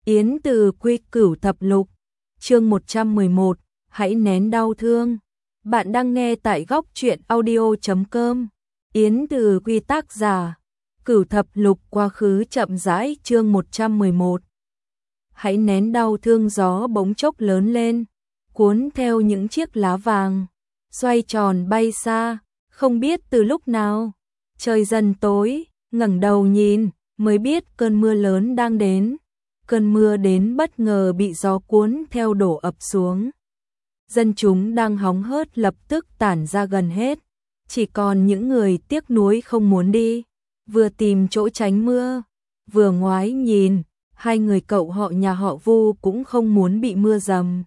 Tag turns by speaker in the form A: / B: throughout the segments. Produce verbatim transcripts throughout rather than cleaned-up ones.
A: Yến Từ Quy Cửu Thập Lục, chương một trăm mười một, hãy nén đau thương. Bạn đang nghe tại góc truyện audio chấm com. Yến Từ Quy tác giả, Cửu Thập Lục quá khứ chậm rãi, chương một trăm mười một. Hãy nén đau thương. Gió bỗng chốc lớn lên, cuốn theo những chiếc lá vàng, xoay tròn bay xa, không biết từ lúc nào. Trời dần tối, ngẩng đầu nhìn, mới biết cơn mưa lớn đang đến. Cơn mưa đến bất ngờ bị gió cuốn theo đổ ập xuống. Dân chúng đang hóng hớt lập tức tản ra gần hết, chỉ còn những người tiếc nuối không muốn đi, vừa tìm chỗ tránh mưa, vừa ngoái nhìn, hai người cậu họ nhà họ Vu cũng không muốn bị mưa dầm.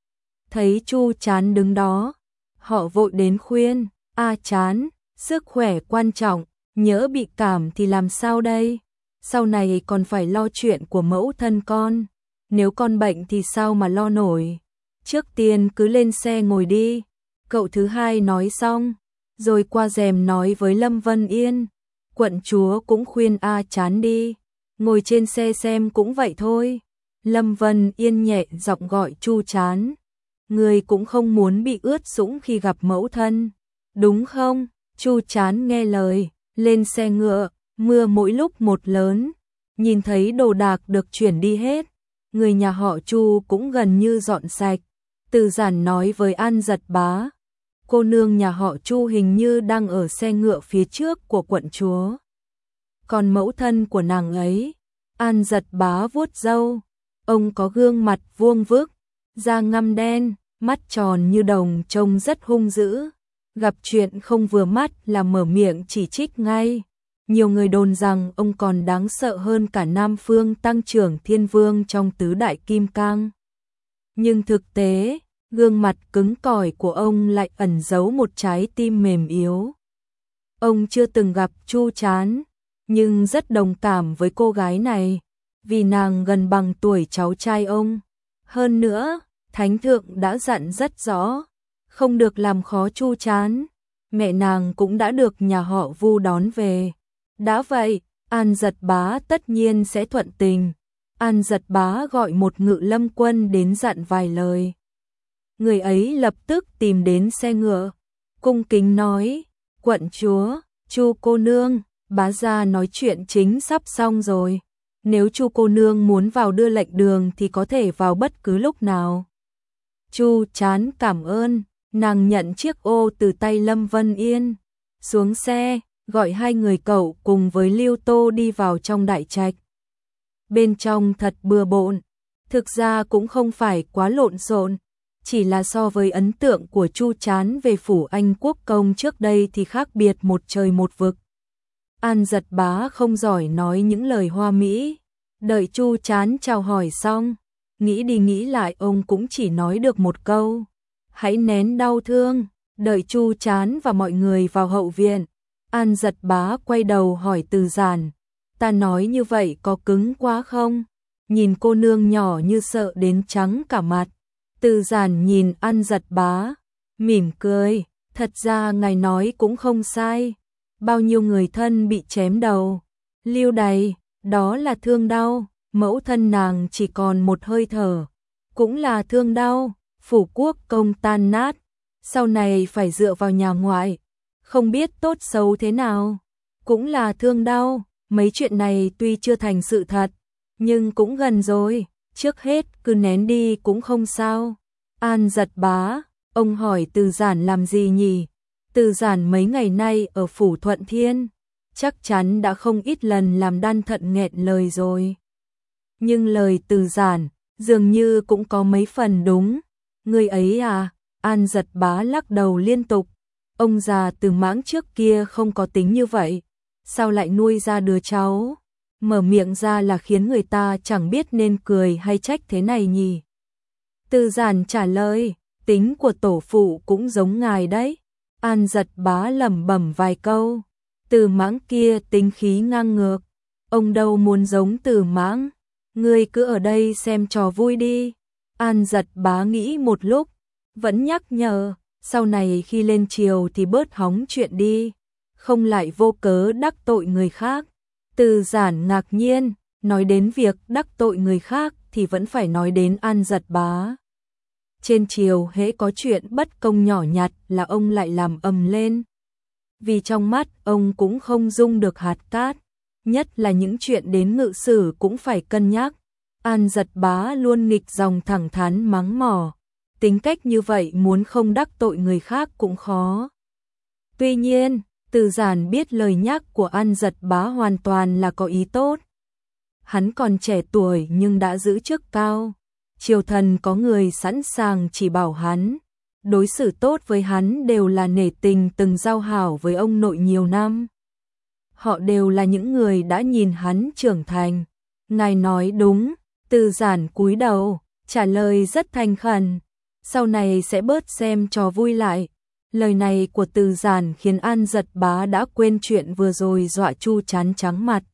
A: Thấy Chu Chán đứng đó, họ vội đến khuyên, "A Chán, sức khỏe quan trọng, nhỡ bị cảm thì làm sao đây? Sau này còn phải lo chuyện của mẫu thân con, nếu con bệnh thì sao mà lo nổi. Trước tiên cứ lên xe ngồi đi." Cậu thứ hai nói xong, rồi qua rèm nói với Lâm Vân Yên, "Quận chúa cũng khuyên A Chán đi, ngồi trên xe xem cũng vậy thôi." Lâm Vân Yên nhẹ giọng gọi Chu Chán, "Người cũng không muốn bị ướt sũng khi gặp mẫu thân, đúng không?" Chu Chán nghe lời, lên xe ngựa. Mưa mỗi lúc một lớn, nhìn thấy đồ đạc được chuyển đi hết, người nhà họ Chu cũng gần như dọn sạch. Từ Giản nói với An Giật Bá, "Cô nương nhà họ Chu hình như đang ở xe ngựa phía trước của quận chúa. Còn mẫu thân của nàng ấy?" An Giật Bá vuốt râu, ông có gương mặt vuông vức, da ngăm đen, mắt tròn như đồng, trông rất hung dữ. Gặp chuyện không vừa mắt là mở miệng chỉ trích ngay. Nhiều người đồn rằng ông còn đáng sợ hơn cả Nam Phương Tăng Trưởng Thiên Vương trong tứ đại kim cang. Nhưng thực tế, gương mặt cứng cỏi của ông lại ẩn giấu một trái tim mềm yếu. Ông chưa từng gặp Chu Chán, nhưng rất đồng cảm với cô gái này, vì nàng gần bằng tuổi cháu trai ông. Hơn nữa, Thánh Thượng đã dặn rất rõ, không được làm khó Chu Chán. Mẹ nàng cũng đã được nhà họ Vu đón về. Đã vậy, An Giật Bá tất nhiên sẽ thuận tình. An Giật Bá gọi một ngự lâm quân đến dặn vài lời. Người ấy lập tức tìm đến xe ngựa, cung kính nói, "Quận chúa, Chu cô nương, bá gia nói chuyện chính sắp xong rồi. Nếu Chu cô nương muốn vào đưa lệnh đường thì có thể vào bất cứ lúc nào." Chu Chán cảm ơn, nàng nhận chiếc ô từ tay Lâm Vân Yên, xuống xe, gọi hai người cậu cùng với Lưu Tô đi vào trong đại trạch. Bên trong thật bừa bộn, thực ra cũng không phải quá lộn xộn, chỉ là so với ấn tượng của Chu Chán về phủ Anh Quốc công trước đây thì khác biệt một trời một vực. An Giật Bá không giỏi nói những lời hoa mỹ, đợi Chu Chán chào hỏi xong, nghĩ đi nghĩ lại ông cũng chỉ nói được một câu, "Hãy nén đau thương." Đợi Chu Chán và mọi người vào hậu viện, An Giật Bá quay đầu hỏi Từ Giản, "Ta nói như vậy có cứng quá không?" Nhìn cô nương nhỏ như sợ đến trắng cả mặt. Từ Giản nhìn An Giật Bá, mỉm cười, "Thật ra ngài nói cũng không sai. Bao nhiêu người thân bị chém đầu, lưu đày, đó là thương đau. Mẫu thân nàng chỉ còn một hơi thở, cũng là thương đau. Phủ quốc công tan nát, sau này phải dựa vào nhà ngoại, không biết tốt xấu thế nào, cũng là thương đau. Mấy chuyện này tuy chưa thành sự thật, nhưng cũng gần rồi, trước hết cứ nén đi cũng không sao." An Giật Bá, ông hỏi Từ Giản làm gì nhỉ? Từ Giản mấy ngày nay ở phủ Thuận Thiên, chắc chắn đã không ít lần làm đan thận nghẹn lời rồi. Nhưng lời Từ Giản dường như cũng có mấy phần đúng. "Người ấy à?" An Giật Bá lắc đầu liên tục. Ông già Từ Mãng trước kia không có tính như vậy, sao lại nuôi ra đứa cháu? Mở miệng ra là khiến người ta chẳng biết nên cười hay trách thế này nhỉ. Từ Giản trả lời, "Tính của tổ phụ cũng giống ngài đấy." An Giật Bá lẩm bẩm vài câu. Từ Mãng kia tính khí ngang ngược, ông đâu muốn giống Từ Mãng. "Ngươi cứ ở đây xem trò vui đi." An Giật Bá nghĩ một lúc, vẫn nhắc nhở, "Sau này khi lên triều thì bớt hóng chuyện đi, không lại vô cớ đắc tội người khác." Từ Giản ngạc nhiên, nói đến việc đắc tội người khác thì vẫn phải nói đến An Giật Bá. Trên triều hễ có chuyện bất công nhỏ nhặt là ông lại làm ầm lên. Vì trong mắt ông cũng không dung được hạt cát, nhất là những chuyện đến ngự sử cũng phải cân nhắc. An Giật Bá luôn nghịch dòng thẳng thắn mắng mỏ, tính cách như vậy muốn không đắc tội người khác cũng khó. Tuy nhiên, Từ Giản biết lời nhắc của An Giật Bá hoàn toàn là có ý tốt. Hắn còn trẻ tuổi nhưng đã giữ chức cao. Triều thần có người sẵn sàng chỉ bảo hắn, đối xử tốt với hắn đều là nể tình từng giao hảo với ông nội nhiều năm. Họ đều là những người đã nhìn hắn trưởng thành. Ngài nói đúng, Từ Giản cúi đầu, trả lời rất thành khẩn, sau này sẽ bớt xem trò vui lại. Lời này của Từ Giản khiến An Giật Bá đã quên chuyện vừa rồi dọa Chu Chán trắng mặt.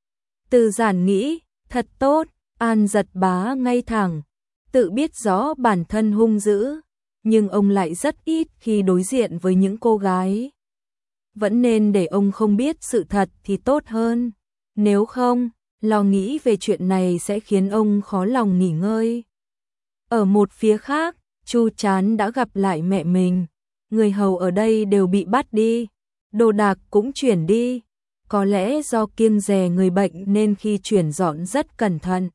A: Từ Giản nghĩ, thật tốt, An Giật Bá ngay thẳng, tự biết rõ bản thân hung dữ, nhưng ông lại rất ít khi đối diện với những cô gái. Vẫn nên để ông không biết sự thật thì tốt hơn, nếu không, lo nghĩ về chuyện này sẽ khiến ông khó lòng nghỉ ngơi. Ở một phía khác, Chu Chán đã gặp lại mẹ mình, người hầu ở đây đều bị bắt đi, đồ đạc cũng chuyển đi. Có lẽ do kiêng dè người bệnh nên khi chuyển dọn rất cẩn thận.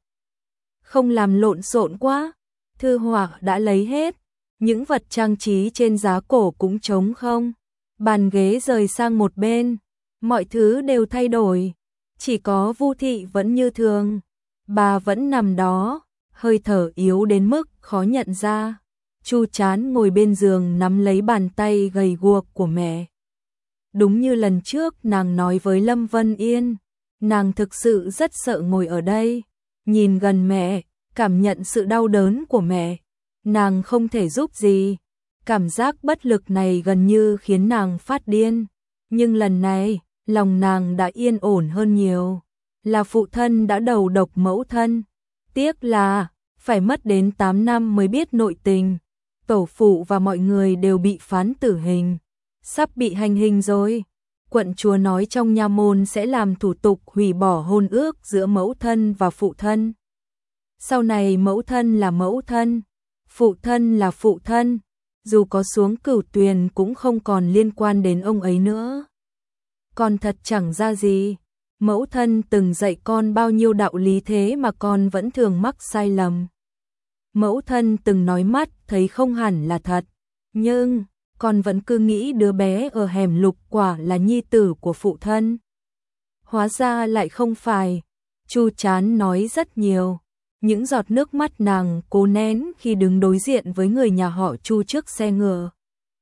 A: Không làm lộn xộn quá, thư họa đã lấy hết, những vật trang trí trên giá cổ cũng trống không. Bàn ghế rời sang một bên, mọi thứ đều thay đổi, chỉ có Vu Thị vẫn như thường. Bà vẫn nằm đó, hơi thở yếu đến mức khó nhận ra. Chu Chán ngồi bên giường nắm lấy bàn tay gầy guộc của mẹ. Đúng như lần trước nàng nói với Lâm Vân Yên, nàng thực sự rất sợ ngồi ở đây, nhìn gần mẹ, cảm nhận sự đau đớn của mẹ. Nàng không thể giúp gì, cảm giác bất lực này gần như khiến nàng phát điên. Nhưng lần này, lòng nàng đã yên ổn hơn nhiều, là phụ thân đã đầu độc mẫu thân. Tiếc là, phải mất đến tám năm mới biết nội tình, tổ phụ và mọi người đều bị phán tử hình. Sắp bị hành hình rồi. Quận chúa nói trong nha môn sẽ làm thủ tục hủy bỏ hôn ước giữa mẫu thân và phụ thân. Sau này mẫu thân là mẫu thân, phụ thân là phụ thân, dù có xuống Cửu Tuyền cũng không còn liên quan đến ông ấy nữa. Con thật chẳng ra gì, mẫu thân từng dạy con bao nhiêu đạo lý thế mà con vẫn thường mắc sai lầm. Mẫu thân từng nói mắt thấy không hẳn là thật, nhưng con vẫn cứ nghĩ đứa bé ở hẻm Lục Quả là nhi tử của phụ thân. Hóa ra lại không phải. Chu Chán nói rất nhiều. Những giọt nước mắt nàng cố nén khi đứng đối diện với người nhà họ Chu trước xe ngựa,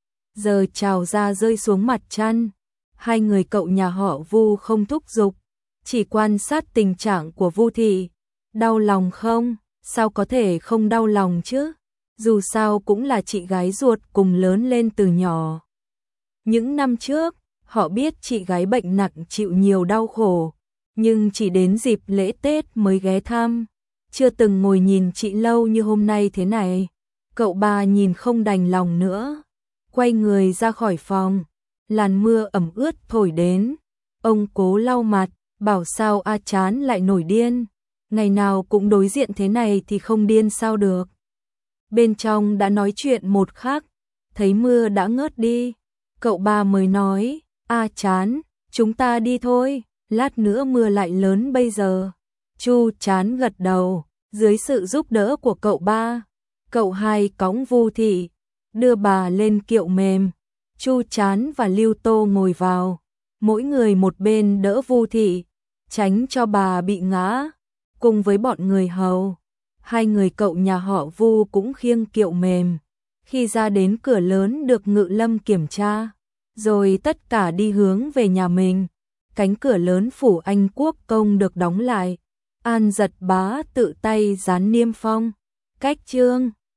A: giờ trào ra rơi xuống mặt chăn. Hai người cậu nhà họ Vu không thúc giục, chỉ quan sát tình trạng của Vu Thị. Đau lòng không? Sao có thể không đau lòng chứ? Dù sao cũng là chị gái ruột cùng lớn lên từ nhỏ. Những năm trước, họ biết chị gái bệnh nặng chịu nhiều đau khổ, nhưng chỉ đến dịp lễ Tết mới ghé thăm, chưa từng ngồi nhìn chị lâu như hôm nay thế này. Cậu ba nhìn không đành lòng nữa, quay người ra khỏi phòng. Làn mưa ẩm ướt thổi đến, ông cố lau mặt, bảo sao A Chán lại nổi điên, ngày nào cũng đối diện thế này thì không điên sao được. Bên trong đã nói chuyện một khắc, thấy mưa đã ngớt đi, cậu ba mới nói, A Chán, chúng ta đi thôi, lát nữa mưa lại lớn bây giờ. Chu Chán gật đầu, dưới sự giúp đỡ của cậu ba, cậu hai cõng Vu Thị, đưa bà lên kiệu mềm. Chu Chán và Lưu Tô ngồi vào, mỗi người một bên đỡ Vu Thị, tránh cho bà bị ngã, cùng với bọn người hầu. Hai người cậu nhà họ Vu cũng khiêng kiệu mềm. Khi ra đến cửa lớn được Ngự Lâm kiểm tra, rồi tất cả đi hướng về nhà mình. Cánh cửa lớn phủ Anh Quốc công được đóng lại. An Giật Bá tự tay dán niêm phong. Cách chương